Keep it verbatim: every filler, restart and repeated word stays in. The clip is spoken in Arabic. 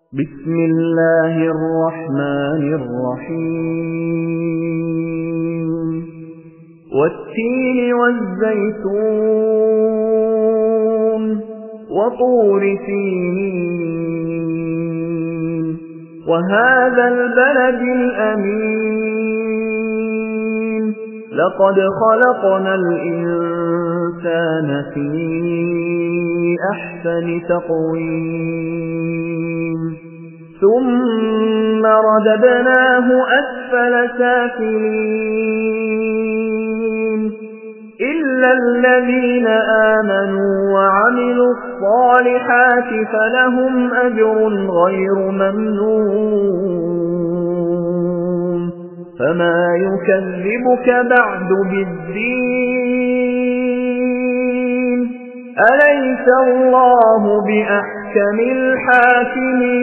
بسم الله الرحمن الرحيم والتين والزيتون وطور سينين وهذا البلد الأمين لقد خلقنا الإنسان في أحسن تقويم ثم رددناه أسفل سافلين إلا الذين آمنوا وعملوا الصالحات فلهم أجر غير ممنون فما يكذبك بعد بالدين أليس الله بأحكم الحاكمين